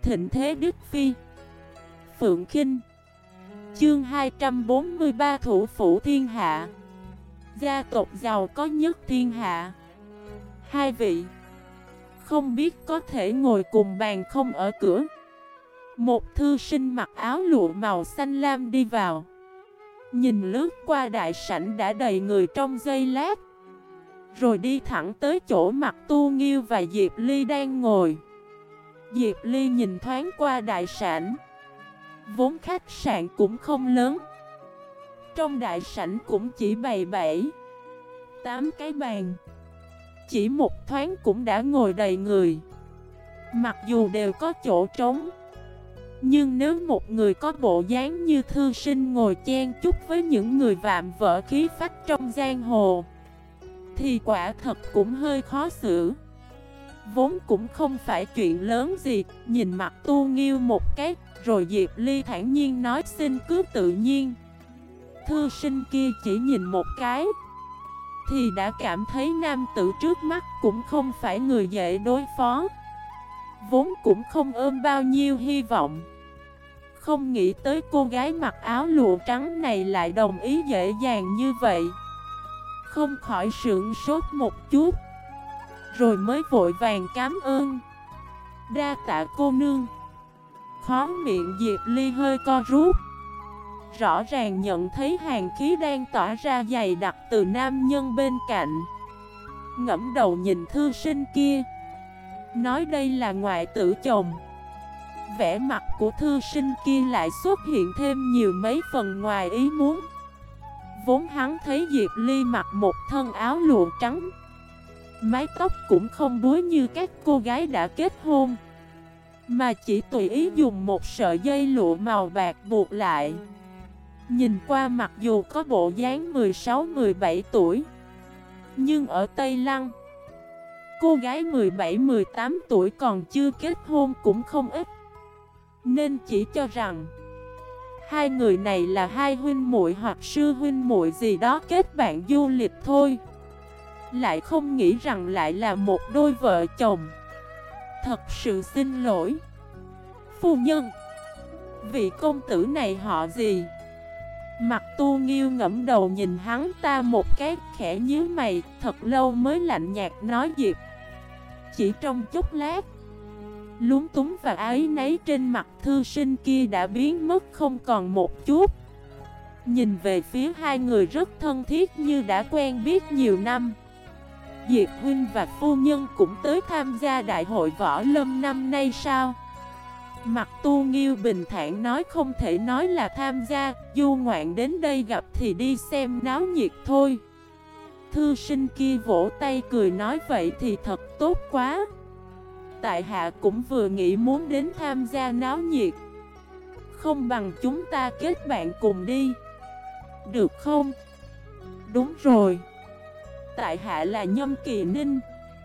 thịnh thế Đức Phi. Phượng Khinh. Chương 243 Thủ phủ thiên hạ. Gia tộc giàu có nhất thiên hạ. Hai vị không biết có thể ngồi cùng bàn không ở cửa. Một thư sinh mặc áo lụa màu xanh lam đi vào. Nhìn lướt qua đại sảnh đã đầy người trong giây lát, rồi đi thẳng tới chỗ Mặc Tu Nghiêu và Diệp Ly đang ngồi. Diệp Ly nhìn thoáng qua đại sảnh. Vốn khách sạn cũng không lớn, trong đại sảnh cũng chỉ bày 7-8 cái bàn. Chỉ một thoáng cũng đã ngồi đầy người. Mặc dù đều có chỗ trống, nhưng nếu một người có bộ dáng như thư sinh ngồi chen chúc với những người vạm vỡ khí phách trong giang hồ thì quả thật cũng hơi khó xử. Vốn cũng không phải chuyện lớn gì. Nhìn Mặc Tu Nghiêu một cái, rồi Diệp Ly thản nhiên nói xin cứ tự nhiên. Thư sinh kia chỉ nhìn một cái thì đã cảm thấy nam tử trước mắt cũng không phải người dễ đối phó. Vốn cũng không ôm bao nhiêu hy vọng, không nghĩ tới cô gái mặc áo lụa trắng này lại đồng ý dễ dàng như vậy. Không khỏi sửng sốt một chút, rồi mới vội vàng cảm ơn. Đa tạ cô nương. Khóe miệng Diệp Ly hơi co rút. Rõ ràng nhận thấy hàn khí đang tỏa ra dày đặc từ nam nhân bên cạnh. Ngẫm đầu nhìn thư sinh kia, nói đây là ngoại tử chồng. Vẻ mặt của thư sinh kia lại xuất hiện thêm nhiều mấy phần ngoài ý muốn. Vốn hắn thấy Diệp Ly mặc một thân áo lụa trắng, mái tóc cũng không búi như các cô gái đã kết hôn, mà chỉ tùy ý dùng một sợi dây lụa màu bạc buộc lại. Nhìn qua mặc dù có bộ dáng 16-17 tuổi, nhưng ở Tây Lăng, cô gái 17-18 tuổi còn chưa kết hôn cũng không ít, nên chỉ cho rằng hai người này là hai huynh muội hoặc sư huynh muội gì đó kết bạn du lịch thôi. Lại không nghĩ rằng lại là một đôi vợ chồng. Thật sự xin lỗi phu nhân, vị công tử này họ gì? Mặc Tu Nghiêu ngẫm đầu nhìn hắn ta một cái, khẽ nhíu mày, thật lâu mới lạnh nhạt nói Diệp. Chỉ trong chốc lát, lúng túng và áy náy trên mặt thư sinh kia đã biến mất không còn một chút. Nhìn về phía hai người rất thân thiết như đã quen biết nhiều năm. Diệp huynh và phu nhân cũng tới tham gia đại hội võ lâm năm nay sao? Mặc Tu Nghiêu bình thản nói không thể nói là tham gia, du ngoạn đến đây gặp thì đi xem náo nhiệt thôi. Thư sinh kia vỗ tay cười nói vậy thì thật tốt quá. Tại hạ cũng vừa nghĩ muốn đến tham gia náo nhiệt. Không bằng chúng ta kết bạn cùng đi, được không? Đúng rồi, tại hạ là Nhâm Kỳ Ninh.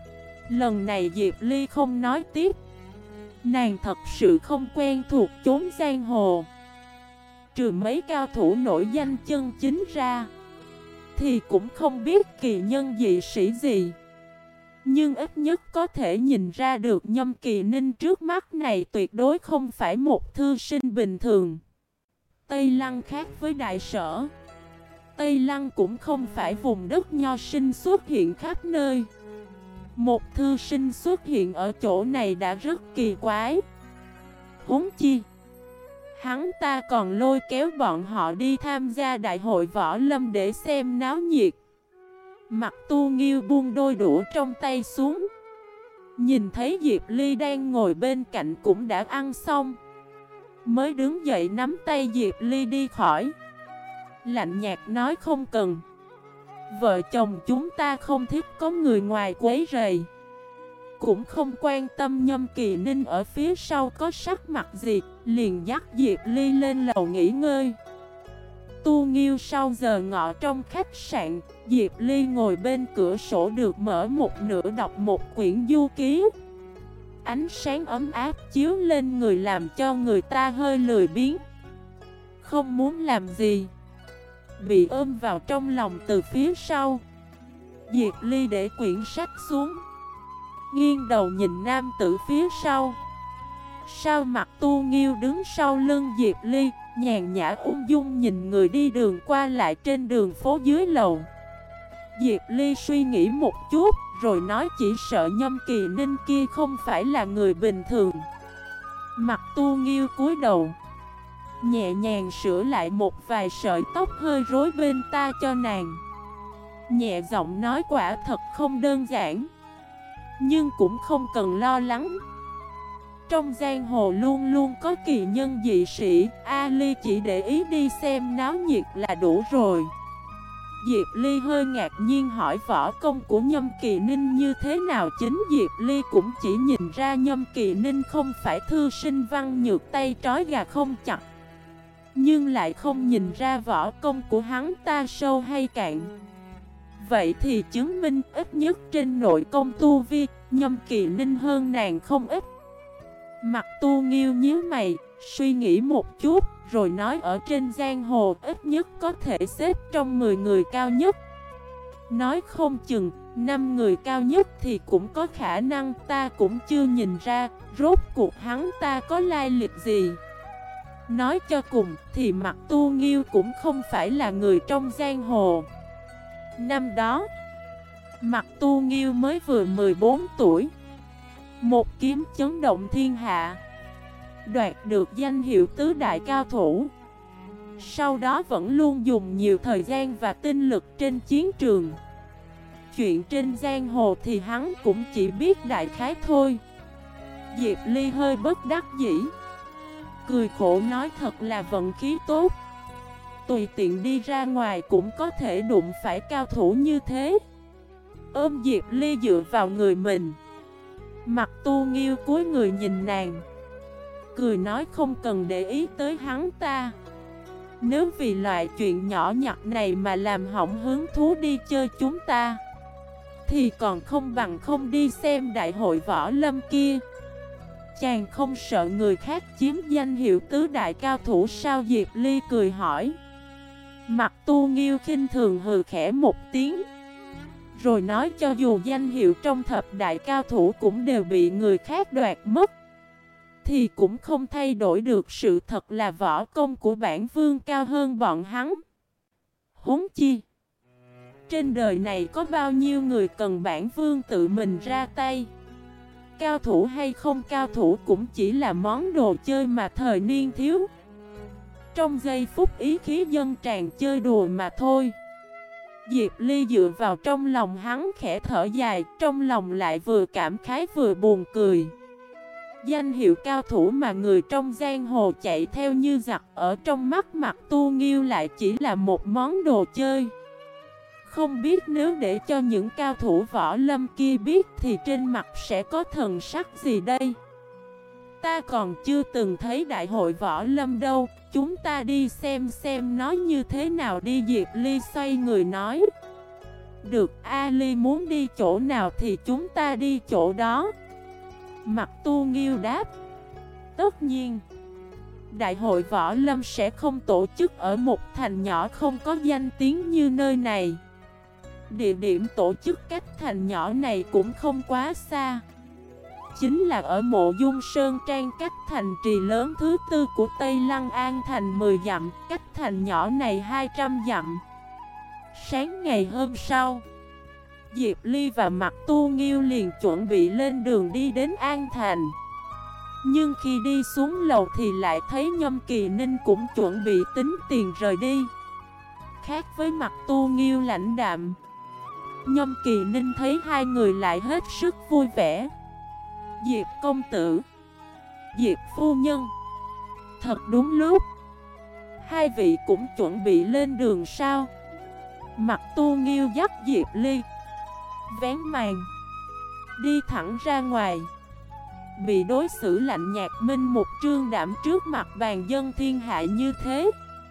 Lần này Diệp Ly không nói tiếp. Nàng thật sự không quen thuộc chốn giang hồ. Trừ mấy cao thủ nổi danh chân chính ra thì cũng không biết kỳ nhân dị sĩ gì. Nhưng ít nhất có thể nhìn ra được Nhâm Kỳ Ninh trước mắt này tuyệt đối không phải một thư sinh bình thường. Tây Lăng khác với Đại Sở. Tây Lăng cũng không phải vùng đất nho sinh xuất hiện khắp nơi. Một thư sinh xuất hiện ở chỗ này đã rất kỳ quái. Huống chi, hắn ta còn lôi kéo bọn họ đi tham gia đại hội võ lâm để xem náo nhiệt. Mặc Tu Nghiêu buông đôi đũa trong tay xuống, nhìn thấy Diệp Ly đang ngồi bên cạnh cũng đã ăn xong, mới đứng dậy nắm tay Diệp Ly đi khỏi. Lạnh nhạt nói không cần. Vợ chồng chúng ta không thích có người ngoài quấy rầy. Cũng không quan tâm Nhâm Kỳ Ninh ở phía sau có sắc mặt gì, liền dắt Diệp Ly lên lầu nghỉ ngơi. Tu Nghiêu sau giờ ngọ trong khách sạn, Diệp Ly ngồi bên cửa sổ được mở một nửa đọc một quyển du ký. Ánh sáng ấm áp chiếu lên người làm cho người ta hơi lười biếng, không muốn làm gì, bị ôm vào trong lòng từ phía sau. Diệp Ly để quyển sách xuống, nghiêng đầu nhìn nam tử phía sau. Sao Mặt Tu Nghiêu đứng sau lưng Diệp Ly, nhàn nhã ung dung nhìn người đi đường qua lại trên đường phố dưới lầu. Diệp Ly suy nghĩ một chút, rồi nói chỉ sợ Nhâm Kỳ Ninh kia không phải là người bình thường. Mặt Tu Nghiêu cúi đầu, nhẹ nhàng sửa lại một vài sợi tóc hơi rối bên tai cho nàng. Nhẹ giọng nói quả thật không đơn giản, nhưng cũng không cần lo lắng. Trong giang hồ luôn luôn có kỳ nhân dị sĩ, A Ly chỉ để ý đi xem náo nhiệt là đủ rồi. Diệp Ly hơi ngạc nhiên hỏi võ công của Nhâm Kỳ Ninh như thế nào. Chính Diệp Ly cũng chỉ nhìn ra Nhâm Kỳ Ninh không phải thư sinh văn nhược tay trói gà không chặt, nhưng lại không nhìn ra võ công của hắn ta sâu hay cạn. Vậy thì chứng minh ít nhất trên nội công tu vi, Nhâm Kỳ Ninh hơn nàng không ít. Mặt Tu Nghiêu nhíu mày, suy nghĩ một chút, rồi nói ở trên giang hồ ít nhất có thể xếp trong 10 người cao nhất. Nói không chừng, 5 người cao nhất thì cũng có khả năng, ta cũng chưa nhìn ra, rốt cuộc hắn ta có lai lịch gì. Nói cho cùng thì Mặt Tu Nghiêu cũng không phải là người trong giang hồ. Năm đó, Mặt Tu Nghiêu mới vừa 14 tuổi, một kiếm chấn động thiên hạ, đoạt được danh hiệu tứ đại cao thủ. Sau đó vẫn luôn dùng nhiều thời gian và tinh lực trên chiến trường. Chuyện trên giang hồ thì hắn cũng chỉ biết đại khái thôi. Diệp Ly hơi bất đắc dĩ, cười khổ nói thật là vận khí tốt, tùy tiện đi ra ngoài cũng có thể đụng phải cao thủ như thế. Ôm Diệp Ly dựa vào người mình. Mặt Tu Nghiêu cúi người nhìn nàng, cười nói không cần để ý tới hắn ta. Nếu vì loại chuyện nhỏ nhặt này mà làm hỏng hứng thú đi chơi chúng ta, thì còn không bằng không đi xem đại hội võ lâm kia. Chàng không sợ người khác chiếm danh hiệu tứ đại cao thủ sao? Diệp Ly cười hỏi. Mặt Tu Nghiêu khinh thường hừ khẽ một tiếng, rồi nói cho dù danh hiệu trong thập đại cao thủ cũng đều bị người khác đoạt mất, thì cũng không thay đổi được sự thật là võ công của bản vương cao hơn bọn hắn. Huống chi, trên đời này có bao nhiêu người cần bản vương tự mình ra tay. Cao thủ hay không cao thủ cũng chỉ là món đồ chơi mà thời niên thiếu. Trong giây phút ý khí dân tràn chơi đùa mà thôi. Diệp Ly dựa vào trong lòng hắn khẽ thở dài, trong lòng lại vừa cảm khái vừa buồn cười. Danh hiệu cao thủ mà người trong giang hồ chạy theo như giặc, ở trong mắt Mặt Tu Nghiêu lại chỉ là một món đồ chơi. Không biết nếu để cho những cao thủ võ lâm kia biết thì trên mặt sẽ có thần sắc gì đây? Ta còn chưa từng thấy đại hội võ lâm đâu, chúng ta đi xem nó như thế nào đi. Diệp Ly xoay người nói. Được, A Ly muốn đi chỗ nào thì chúng ta đi chỗ đó. Mặt Tu Nghiêu đáp. Tất nhiên, đại hội võ lâm sẽ không tổ chức ở một thành nhỏ không có danh tiếng như nơi này. Địa điểm tổ chức cách thành nhỏ này cũng không quá xa, chính là ở Mộ Dung Sơn Trang, cách thành trì lớn thứ tư của Tây Lăng An thành 10 dặm, cách thành nhỏ này 200 dặm. Sáng ngày hôm sau, Diệp Ly và Mặt Tu Nghiêu liền chuẩn bị lên đường đi đến An thành. Nhưng khi đi xuống lầu thì lại thấy Nhâm Kỳ Ninh cũng chuẩn bị tính tiền rời đi. Khác với Mặt Tu Nghiêu lãnh đạm, Nhâm Kỳ Ninh thấy hai người lại hết sức vui vẻ. Diệp công tử, Diệp phu nhân, thật đúng lúc. Hai vị cũng chuẩn bị lên đường sao? Mặt Tu Nghiêu dắt Diệp Ly vén màn, đi thẳng ra ngoài. Bị đối xử lạnh nhạt minh một trương đảm trước mặt bàn dân thiên hạ như thế,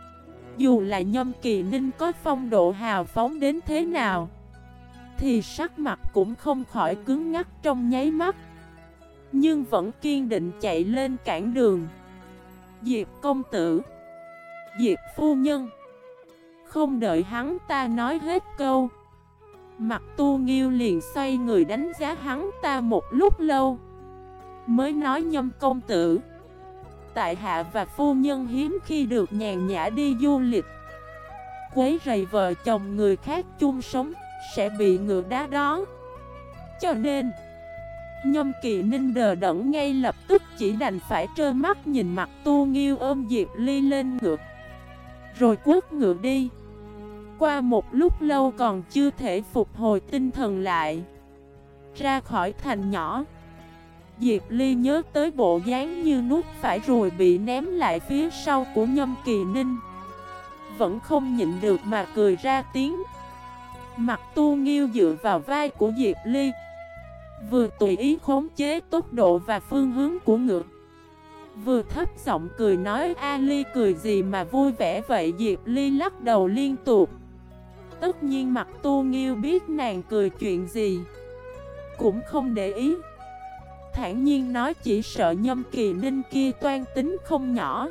dù là Nhâm Kỳ Ninh có phong độ hào phóng đến thế nào thì sắc mặt cũng không khỏi cứng ngắc trong nháy mắt, nhưng vẫn kiên định chạy lên cản đường. Diệp công tử, Diệp phu nhân. Không đợi hắn ta nói hết câu, Mặt Tu Nghiêu liền xoay người đánh giá hắn ta một lúc lâu. mới nói Nhâm công tử, tại hạ và phu nhân hiếm khi được nhàn nhã đi du lịch, quấy rầy vợ chồng người khác chung sống, sẽ bị ngựa đá đó. Cho nên Nhâm Kỳ Ninh đờ đẫn, ngay lập tức chỉ đành phải trơ mắt nhìn Mặc Tu Nghiêu ôm Diệp Ly lên ngựa, rồi quất ngựa đi. Qua một lúc lâu còn chưa thể phục hồi tinh thần lại. Ra khỏi thành nhỏ, Diệp Ly nhớ tới bộ dáng như nuốt phải rồi bị ném lại phía sau của Nhâm Kỳ Ninh, vẫn không nhịn được mà cười ra tiếng. Mặc Tu Nghiêu dựa vào vai của Diệp Ly, vừa tùy ý khống chế tốc độ và phương hướng của ngựa, vừa thấp giọng cười nói: "A Ly cười gì mà vui vẻ vậy?" Diệp Ly lắc đầu liên tục. Tất nhiên Mặc Tu Nghiêu biết nàng cười chuyện gì, cũng không để ý, thản nhiên nói: "Chỉ sợ Nhâm Kỳ Ninh kia toan tính không nhỏ.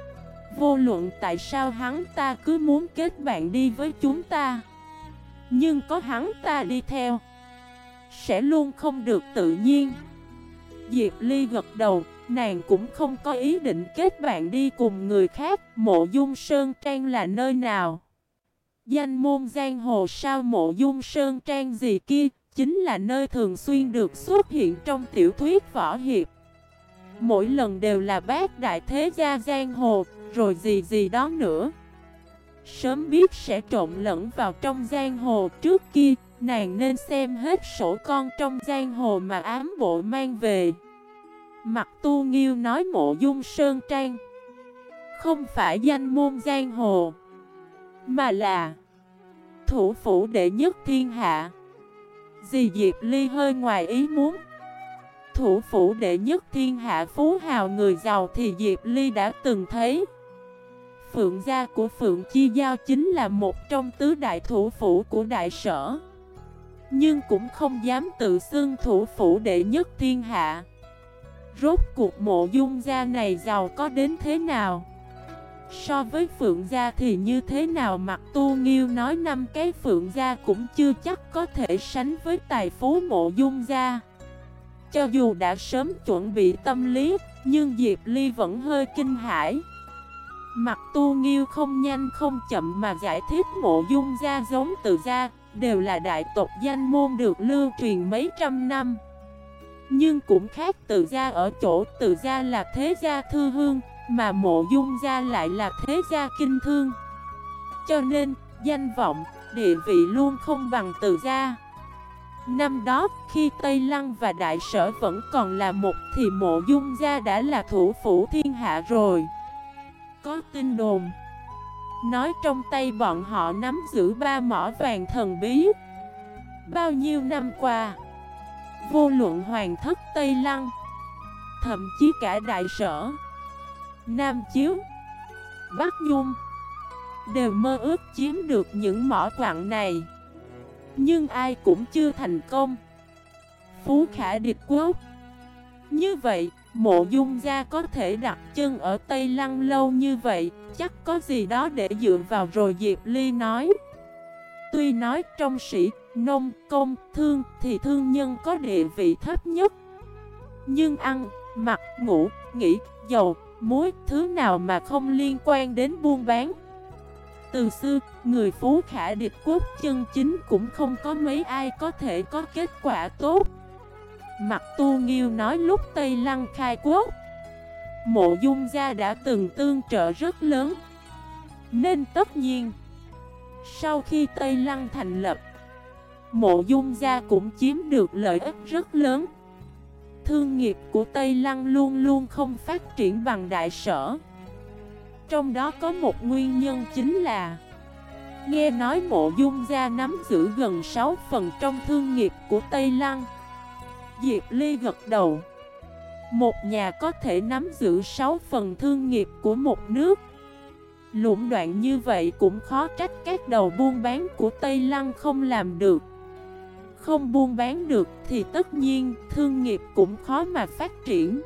Vô luận tại sao hắn ta cứ muốn kết bạn đi với chúng ta, nhưng có hắn ta đi theo, sẽ luôn không được tự nhiên." Diệp Ly gật đầu, nàng cũng không có ý định kết bạn đi cùng người khác. Mộ Dung Sơn Trang là nơi nào? Danh môn giang hồ sao? Mộ Dung Sơn Trang gì kia, chính là nơi thường xuyên được xuất hiện trong tiểu thuyết võ hiệp. Mỗi lần đều là bát đại thế gia giang hồ, rồi gì gì đó nữa. Sớm biết sẽ trộn lẫn vào trong giang hồ trước kia, nàng nên xem hết sổ con trong giang hồ mà ám bộ mang về. Mặc Tu Nghiêu nói Mộ Dung Sơn Trang không phải danh môn giang hồ, mà là thủ phủ đệ nhất thiên hạ. Dì Diệp Ly hơi ngoài ý muốn. Thủ phủ đệ nhất thiên hạ phú hào người giàu thì Diệp Ly đã từng thấy. Phượng gia của Phượng Chi Giao chính là một trong tứ đại thủ phủ của đại sở, nhưng cũng không dám tự xưng thủ phủ đệ nhất thiên hạ. Rốt cuộc Mộ Dung gia này giàu có đến thế nào? So với Phượng gia thì như thế nào? Mặc Tu Nghiêu nói 5 cái Phượng gia cũng chưa chắc có thể sánh với tài phú Mộ Dung gia. Cho dù đã sớm chuẩn bị tâm lý, nhưng Diệp Ly vẫn hơi kinh hãi. Mặc Tu Nghiêu không nhanh không chậm mà giải thích Mộ Dung gia giống Từ gia, đều là đại tộc danh môn được lưu truyền mấy trăm năm. Nhưng cũng khác Từ gia ở chỗ Từ gia là thế gia thư hương, mà Mộ Dung gia lại là thế gia kinh thương. Cho nên, danh vọng, địa vị luôn không bằng Từ gia. Năm đó, khi Tây Lăng và Đại Sở vẫn còn là một thì Mộ Dung gia đã là thủ phủ thiên hạ rồi. Có tin đồn nói trong tay bọn họ nắm giữ 3 mỏ vàng thần bí. Bao nhiêu năm qua, vô luận hoàng thất Tây Lăng, thậm chí cả Đại Sở, Nam Chiếu, Bắc Nhung, đều mơ ước chiếm được những mỏ quặng này, nhưng ai cũng chưa thành công. Phú khả địch quốc. Như vậy, Mộ Dung gia có thể đặt chân ở Tây Lăng lâu như vậy, chắc có gì đó để dựa vào rồi. Diệp Ly nói, tuy nói trong sĩ, nông, công, thương thì thương nhân có địa vị thấp nhất, nhưng ăn, mặc, ngủ, nghỉ, dầu, muối, thứ nào mà không liên quan đến buôn bán. Từ xưa, người phú khả địch quốc chân chính cũng không có mấy ai có thể có kết quả tốt. Mặc Tu Nghiêu nói lúc Tây Lăng khai quốc, Mộ Dung gia đã từng tương trợ rất lớn, nên tất nhiên sau khi Tây Lăng thành lập, Mộ Dung gia cũng chiếm được lợi ích rất lớn. Thương nghiệp của Tây Lăng luôn luôn không phát triển bằng Đại Sở. Trong đó có một nguyên nhân chính là nghe nói Mộ Dung gia nắm giữ gần 6 phần trong thương nghiệp của Tây Lăng. Diệp Ly gật đầu. Một nhà có thể nắm giữ 6 phần thương nghiệp của một nước, lũng đoạn như vậy cũng khó trách các đầu buôn bán của Tây Lăng không làm được. Không buôn bán được thì tất nhiên thương nghiệp cũng khó mà phát triển.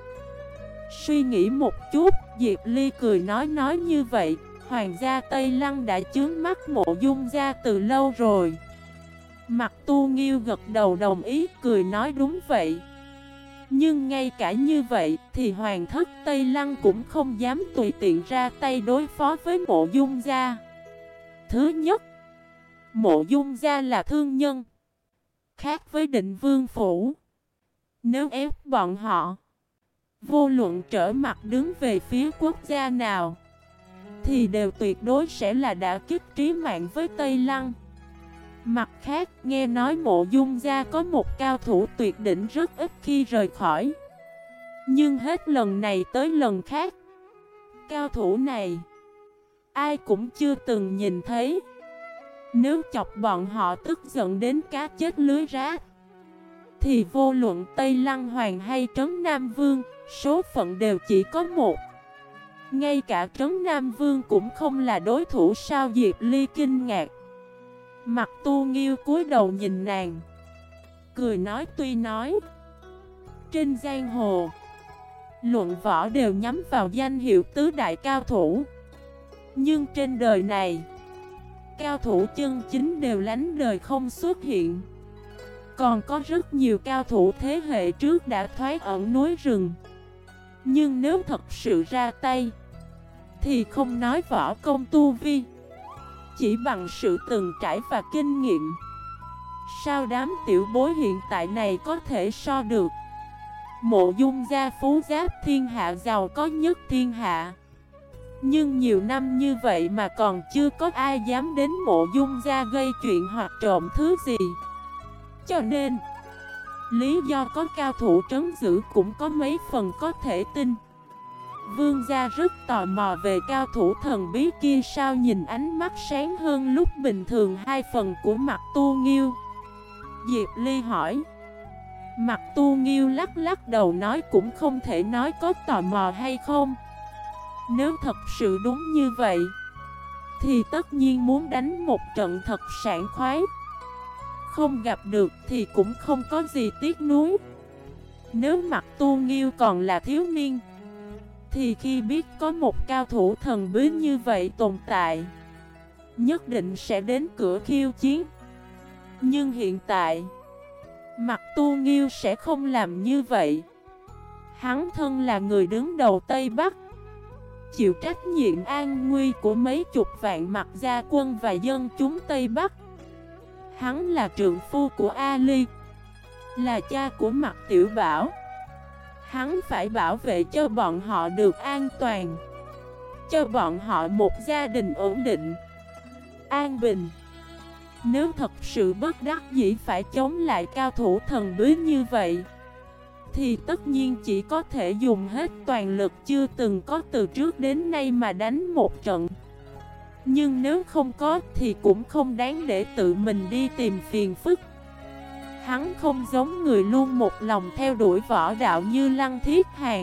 Suy nghĩ một chút, Diệp Ly cười nói như vậy, hoàng gia Tây Lăng đã chướng mắt Mộ Dung gia từ lâu rồi. Mặc Tu Nghiêu gật đầu đồng ý, cười nói đúng vậy. Nhưng ngay cả như vậy thì Hoàng thất Tây Lăng cũng không dám tùy tiện ra tay đối phó với Mộ Dung gia. Thứ nhất, Mộ Dung gia là thương nhân, khác với Định Vương phủ. Nếu ép bọn họ, vô luận trở mặt đứng về phía quốc gia nào, thì đều tuyệt đối sẽ là đả kích trí mạng với Tây Lăng. Mặt khác, nghe nói Mộ Dung gia có một cao thủ tuyệt đỉnh rất ít khi rời khỏi. Nhưng hết lần này tới lần khác, cao thủ này ai cũng chưa từng nhìn thấy. Nếu chọc bọn họ tức giận đến cá chết lưới rách, thì vô luận Tây Lăng Hoàng hay Trấn Nam Vương, số phận đều chỉ có một. Ngay cả Trấn Nam Vương cũng không là đối thủ sao? Diệp Ly kinh ngạc. Mặt Tu Nghiêu cúi đầu nhìn nàng, cười nói tuy nói trên giang hồ luận võ đều nhắm vào danh hiệu tứ đại cao thủ, nhưng trên đời này cao thủ chân chính đều lánh đời không xuất hiện. Còn có rất nhiều cao thủ thế hệ trước đã thoái ẩn núi rừng, nhưng nếu thật sự ra tay thì không nói võ công tu vi, chỉ bằng sự từng trải và kinh nghiệm, sao đám tiểu bối hiện tại này có thể so được? Mộ Dung gia phú giáp thiên hạ, giàu có nhất thiên hạ, nhưng nhiều năm như vậy mà còn chưa có ai dám đến Mộ Dung gia gây chuyện hoặc trộm thứ gì. Cho nên, lý do có cao thủ trấn giữ cũng có mấy phần có thể tin. Vương gia rất tò mò về cao thủ thần bí kia, sao nhìn ánh mắt sáng hơn lúc bình thường 2 phần của Mặt Tu Nghiêu. Diệp Ly hỏi. Mặt Tu Nghiêu lắc lắc đầu nói cũng không thể nói có tò mò hay không. Nếu thật sự đúng như vậy thì tất nhiên muốn đánh một trận thật sảng khoái. Không gặp được thì cũng không có gì tiếc nuối. Nếu Mặt Tu Nghiêu còn là thiếu niên thì khi biết có một cao thủ thần bí như vậy tồn tại, nhất định sẽ đến cửa khiêu chiến. Nhưng hiện tại Mặt Tu Nghiêu sẽ không làm như vậy. Hắn thân là người đứng đầu Tây Bắc, chịu trách nhiệm an nguy của mấy chục vạn Mặt gia quân và dân chúng Tây Bắc. Hắn là trượng phu của Ali, là cha của Mặt Tiểu Bảo. Hắn phải bảo vệ cho bọn họ được an toàn, cho bọn họ một gia đình ổn định, an bình. Nếu thật sự bất đắc dĩ phải chống lại cao thủ thần bí như vậy, thì tất nhiên chỉ có thể dùng hết toàn lực chưa từng có từ trước đến nay mà đánh một trận. Nhưng nếu không có thì cũng không đáng để tự mình đi tìm phiền phức. Hắn không giống người luôn một lòng theo đuổi võ đạo như Lăng Thiết Hàn.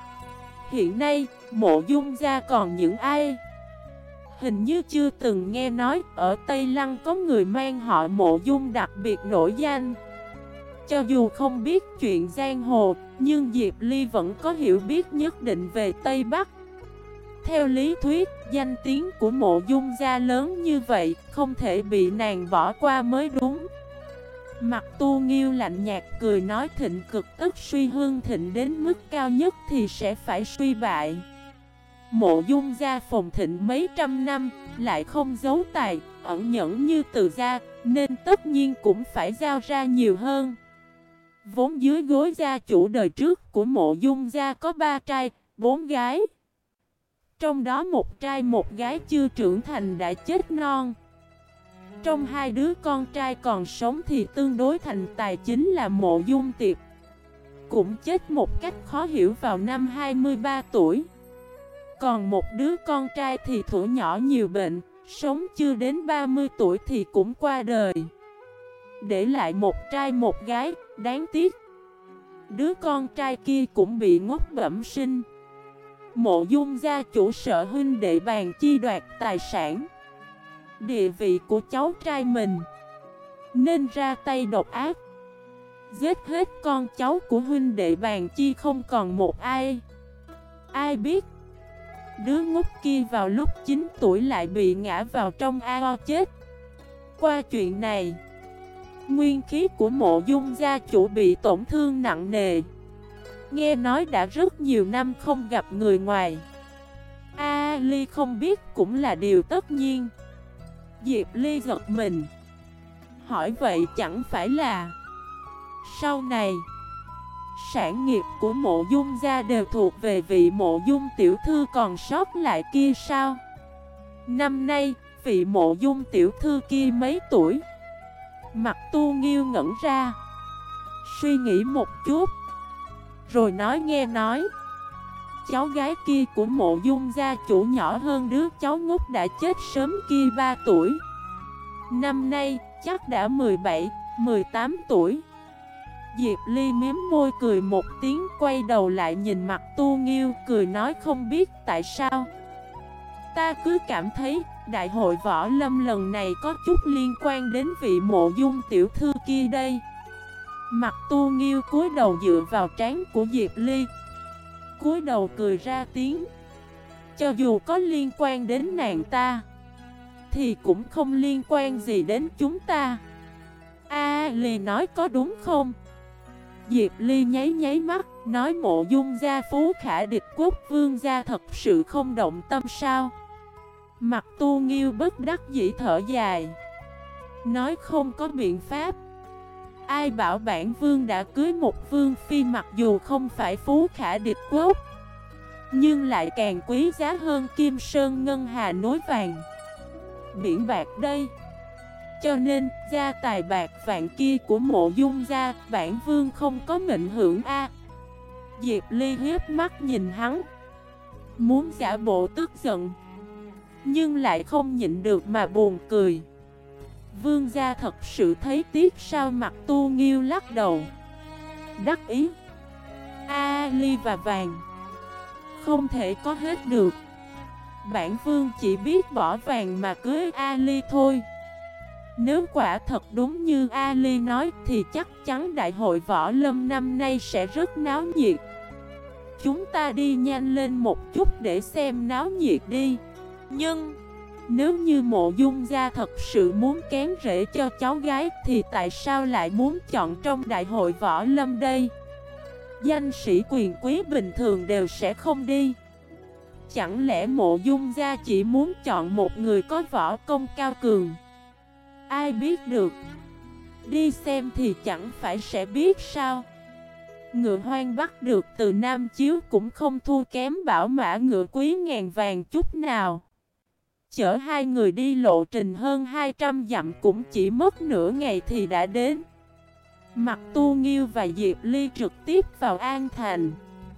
Hiện nay, Mộ Dung gia còn những ai? Hình như chưa từng nghe nói ở Tây Lăng có người mang họ Mộ Dung đặc biệt nổi danh. Cho dù không biết chuyện giang hồ, nhưng Diệp Ly vẫn có hiểu biết nhất định về Tây Bắc. Theo lý thuyết, danh tiếng của Mộ Dung gia lớn như vậy, không thể bị nàng bỏ qua mới đúng. Mặt Tu Nghiêu lạnh nhạt cười nói thịnh cực tất suy, hương thịnh đến mức cao nhất thì sẽ phải suy bại. Mộ Dung gia phồn thịnh mấy trăm năm, lại không giấu tài, ẩn nhẫn như Từ gia, nên tất nhiên cũng phải giao ra nhiều hơn. Vốn dưới gối gia chủ đời trước của Mộ Dung gia có 3 trai, 4 gái. Trong đó một trai một gái chưa trưởng thành đã chết non. Trong 2 đứa con trai còn sống thì tương đối thành tài chính là Mộ Dung Tiệp, cũng chết một cách khó hiểu vào năm 23 tuổi. Còn một đứa con trai thì thuở nhỏ nhiều bệnh, sống chưa đến 30 tuổi thì cũng qua đời, để lại một trai một gái. Đáng tiếc, đứa con trai kia cũng bị ngốc bẩm sinh. Mộ Dung gia chủ sợ huynh đệ bàn chi đoạt tài sản, địa vị của cháu trai mình, nên ra tay độc ác, giết hết con cháu của huynh đệ bàn chi không còn một ai. Ai biết đứa ngốc kia vào lúc 9 tuổi lại bị ngã vào trong ao chết. Qua chuyện này, nguyên khí của Mộ Dung gia chủ bị tổn thương nặng nề. Nghe nói đã rất nhiều năm không gặp người ngoài. A Ly không biết cũng là điều tất nhiên. Diệp Ly giật mình, hỏi vậy chẳng phải là sau này sản nghiệp của Mộ Dung gia đều thuộc về vị Mộ Dung tiểu thư còn sót lại kia sao? Năm nay, vị Mộ Dung tiểu thư kia mấy tuổi? Mặt Tu Nghiêu ngẩn ra, suy nghĩ một chút, rồi nói nghe nói cháu gái kia của Mộ Dung gia chủ nhỏ hơn đứa cháu ngốc đã chết sớm kia 3 tuổi. Năm nay chắc đã 17, 18 tuổi. Diệp Ly miếm môi cười một tiếng, quay đầu lại nhìn Mặt Tu Nghiêu, cười nói không biết tại sao. Ta cứ cảm thấy đại hội võ lâm lần này có chút liên quan đến vị Mộ Dung tiểu thư kia đây. Mặt Tu Nghiêu cúi đầu dựa vào trán của Diệp Ly, cúi đầu cười ra tiếng. Cho dù có liên quan đến nàng ta, thì cũng không liên quan gì đến chúng ta. A Ly nói có đúng không? Diệp Ly nháy nháy mắt, nói Mộ Dung gia phú khả địch quốc, vương gia thật sự không động tâm sao? Mặt Tu Nghiêu bất đắc dĩ thở dài, nói không có biện pháp. Ai bảo bản vương đã cưới một vương phi mặc dù không phải phú khả địch quốc, nhưng lại càng quý giá hơn Kim Sơn Ngân Hà nối vàng biển bạc đây. Cho nên, gia tài bạc vạn kia của Mộ Dung gia, bản vương không có mệnh hưởng a. Diệp Ly hiếp mắt nhìn hắn, muốn giả bộ tức giận, nhưng lại không nhịn được mà buồn cười. Vương gia thật sự thấy tiếc sao? Mặt Tu Nghiêu lắc đầu, đắc ý. A Ly và vàng không thể có hết được. Bản vương chỉ biết bỏ vàng mà cưới A Ly thôi. Nếu quả thật đúng như A Ly nói thì chắc chắn đại hội võ lâm năm nay sẽ rất náo nhiệt. Chúng ta đi nhanh lên một chút để xem náo nhiệt đi. Nhưng nếu như Mộ Dung gia thật sự muốn kén rễ cho cháu gái thì tại sao lại muốn chọn trong đại hội võ lâm đây? Danh sĩ quyền quý bình thường đều sẽ không đi. Chẳng lẽ Mộ Dung gia chỉ muốn chọn một người có võ công cao cường? Ai biết được. Đi xem thì chẳng phải sẽ biết sao. Ngựa hoang bắt được từ Nam Chiếu cũng không thua kém bảo mã ngựa quý ngàn vàng chút nào. Chở hai người đi lộ trình hơn 200 dặm cũng chỉ mất nửa ngày thì đã đến. Mặt Tu Nghiêu và Diệp Ly trực tiếp vào An Thành.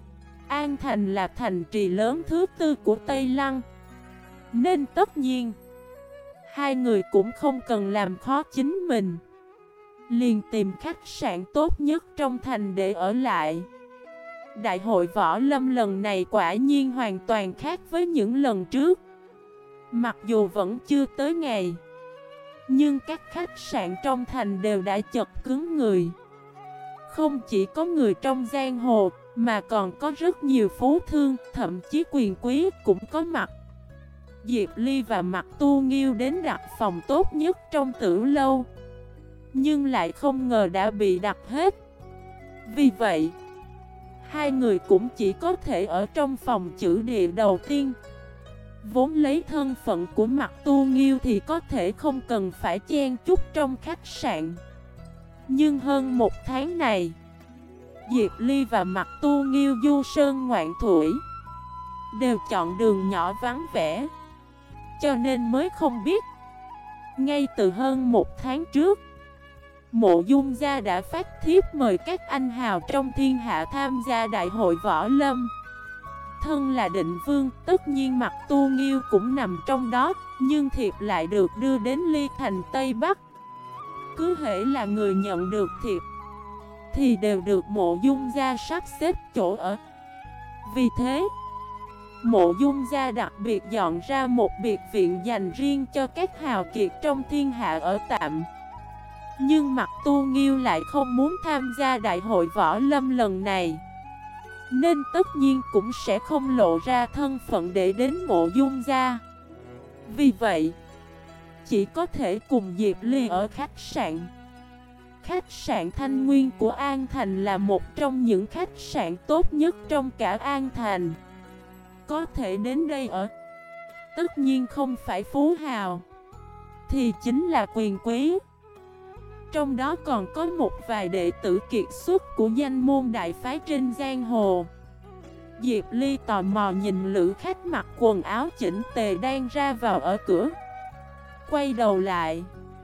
An Thành là thành trì lớn thứ tư của Tây Lăng, nên tất nhiên hai người cũng không cần làm khó chính mình, liền tìm khách sạn tốt nhất trong thành để ở lại. Đại hội võ lâm lần này quả nhiên hoàn toàn khác với những lần trước. Mặc dù vẫn chưa tới ngày, nhưng các khách sạn trong thành đều đã chật cứng người. Không chỉ có người trong giang hồ, mà còn có rất nhiều phú thương, thậm chí quyền quý cũng có mặt. Diệp Ly và Mặt Tu Nghiêu đến đặt phòng tốt nhất trong Tử lâu, nhưng lại không ngờ đã bị đặt hết. Vì vậy, hai người cũng chỉ có thể ở trong phòng chữ địa đầu tiên. Vốn lấy thân phận của Mặt Tu Nghiêu thì có thể không cần phải chen chúc trong khách sạn. Nhưng hơn một tháng này, Diệp Ly và Mặt Tu Nghiêu du sơn ngoạn thủy, đều chọn đường nhỏ vắng vẻ, cho nên mới không biết. Ngay từ hơn một tháng trước, Mộ Dung gia đã phát thiếp mời các anh hào trong thiên hạ tham gia đại hội võ lâm. Thân là định vương, tất nhiên Mặt Tu Nghiêu cũng nằm trong đó, nhưng thiệp lại được đưa đến Ly Thành Tây Bắc. Cứ hễ là người nhận được thiệp thì đều được Mộ Dung gia sắp xếp chỗ ở. Vì thế, Mộ Dung gia đặc biệt dọn ra một biệt viện dành riêng cho các hào kiệt trong thiên hạ ở tạm. Nhưng Mặt Tu Nghiêu lại không muốn tham gia đại hội võ lâm lần này, nên tất nhiên cũng sẽ không lộ ra thân phận để đến Mộ Dung gia. Vì vậy, chỉ có thể cùng Diệp Ly ở khách sạn. khách sạn Thanh Nguyên của An Thành là một trong những khách sạn tốt nhất trong cả An Thành. Có thể đến đây ở, tất nhiên không phải phú hào, thì chính là quyền quý. Trong đó còn có một vài đệ tử kiệt xuất của danh môn đại phái trên giang hồ. Diệp Ly tò mò nhìn lữ khách mặc quần áo chỉnh tề đang ra vào ở cửa. Quay đầu lại,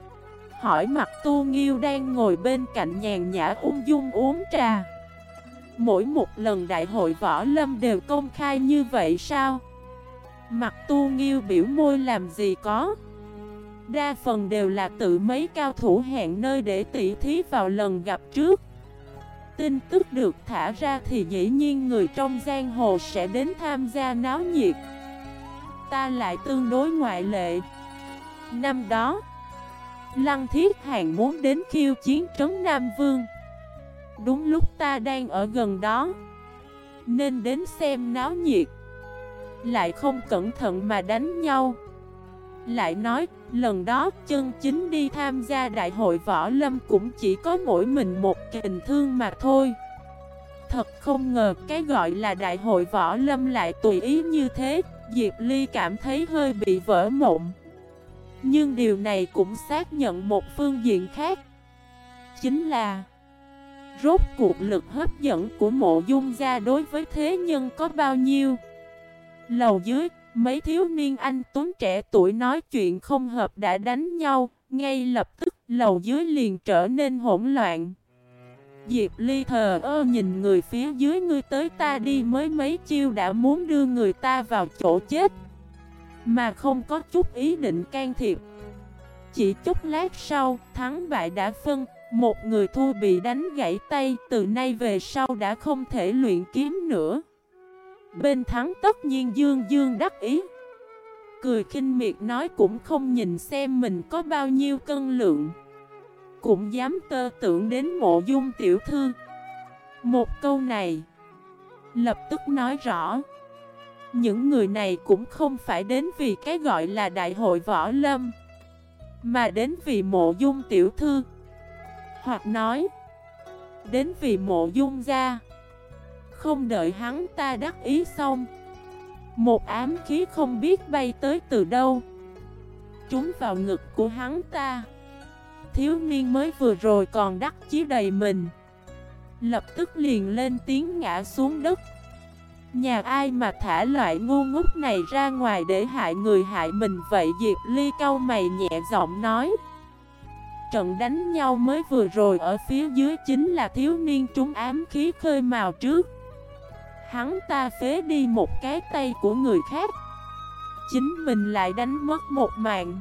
hỏi Mặt Tu Nghiêu đang ngồi bên cạnh nhàn nhã ung dung uống trà. Mỗi một lần đại hội võ lâm đều công khai như vậy sao? Mặt Tu Nghiêu biểu môi làm gì có. Đa phần đều là tự mấy cao thủ hẹn nơi để tỉ thí vào lần gặp trước. Tin tức được thả ra thì dĩ nhiên người trong giang hồ sẽ đến tham gia náo nhiệt. Ta lại tương đối ngoại lệ. Năm đó, Lăng Thiết Hàn muốn đến khiêu chiến trấn Nam Vương. Đúng lúc ta đang ở gần đó, nên đến xem náo nhiệt. Lại không cẩn thận mà đánh nhau. Lại nói, lần đó chân chính đi tham gia đại hội võ lâm cũng chỉ có mỗi mình một kình thương mà thôi. Thật không ngờ cái gọi là đại hội võ lâm lại tùy ý như thế. Diệp Ly cảm thấy hơi bị vỡ mộng. Nhưng điều này cũng xác nhận một phương diện khác. Chính là rốt cuộc lực hấp dẫn của Mộ Dung gia đối với thế nhân có bao nhiêu. Lầu dưới, mấy thiếu niên anh tuấn trẻ tuổi nói chuyện không hợp đã đánh nhau. Ngay lập tức lầu dưới liền trở nên hỗn loạn. Diệp Ly thờ ơ nhìn người phía dưới, ngươi tới ta đi, mới mấy chiêu đã muốn đưa người ta vào chỗ chết, mà không có chút ý định can thiệp. Chỉ chút lát sau, thắng bại đã phân. Một người thua bị đánh gãy tay, từ nay về sau đã không thể luyện kiếm nữa. Bên thắng tất nhiên dương dương đắc ý, cười khinh miệt nói cũng không nhìn xem mình có bao nhiêu cân lượng, cũng dám tơ tưởng đến Mộ Dung tiểu thư. Một câu này lập tức nói rõ, những người này cũng không phải đến vì cái gọi là đại hội võ lâm, mà đến vì Mộ Dung tiểu thư. Hoặc nói, đến vì Mộ Dung gia. Không đợi hắn ta đắc ý xong, một ám khí không biết bay tới từ đâu, trúng vào ngực của hắn ta. Thiếu niên mới vừa rồi còn đắc chí đầy mình, lập tức liền lên tiếng ngã xuống đất. Nhà ai mà thả loại ngu ngốc này ra ngoài để hại người hại mình vậy? Diệp Ly cau mày nhẹ giọng nói. Trận đánh nhau mới vừa rồi ở phía dưới chính là thiếu niên trúng ám khí khơi mào trước. Hắn ta phế đi một cái tay của người khác, chính mình lại đánh mất một mạng.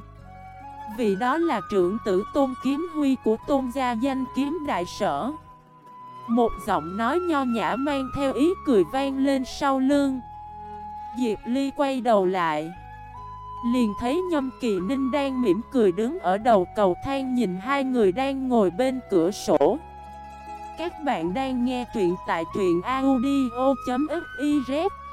Vì đó là trưởng tử Tôn Kiếm Huy của Tôn gia danh kiếm đại sở. Một giọng nói nho nhã mang theo ý cười vang lên sau lưng. Diệp Ly quay đầu lại, liền thấy Nhâm Kỳ Ninh đang mỉm cười đứng ở đầu cầu thang nhìn hai người đang ngồi bên cửa sổ. Các bạn đang nghe truyện tại truyện audio.fif